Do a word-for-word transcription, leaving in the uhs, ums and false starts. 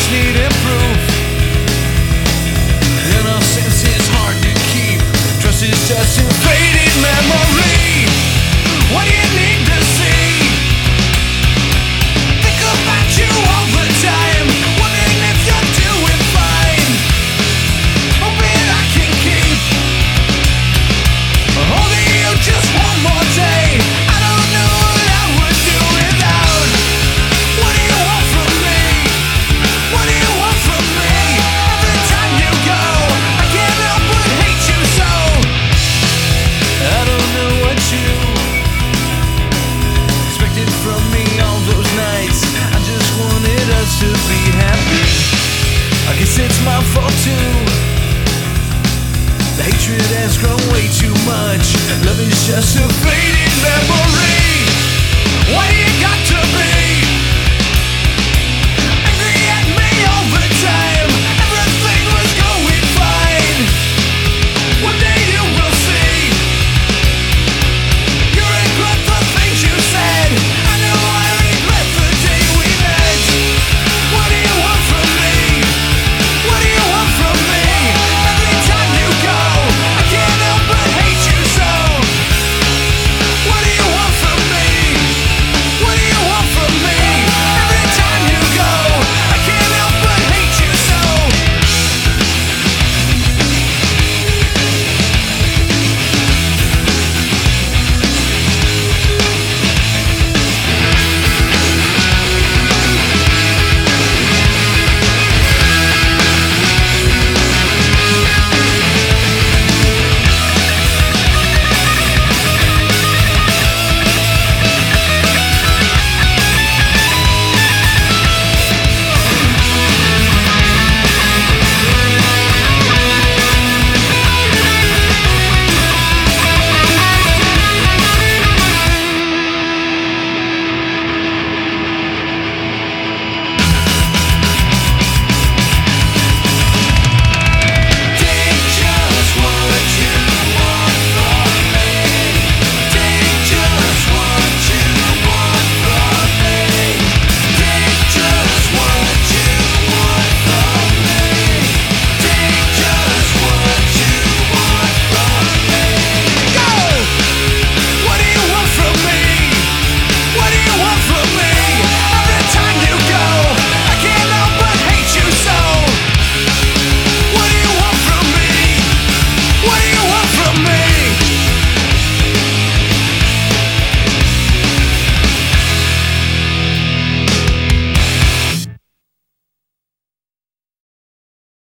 just needed proof. Innocence is hard to keep. Trust is just a fading memory. What do you need to see? Think about you all the time, wondering if you're doing fine. Hoping I can keep holding you just one more day. I don't know what I would do without. What do you want from me? What do you want from me? Every time you go, I can't help but hate you so. I don't know what you expected from me all those nights. I just wanted us to be happy. I guess it's my fault too. The hatred has grown way too much. Love is just a fading memory. Why do you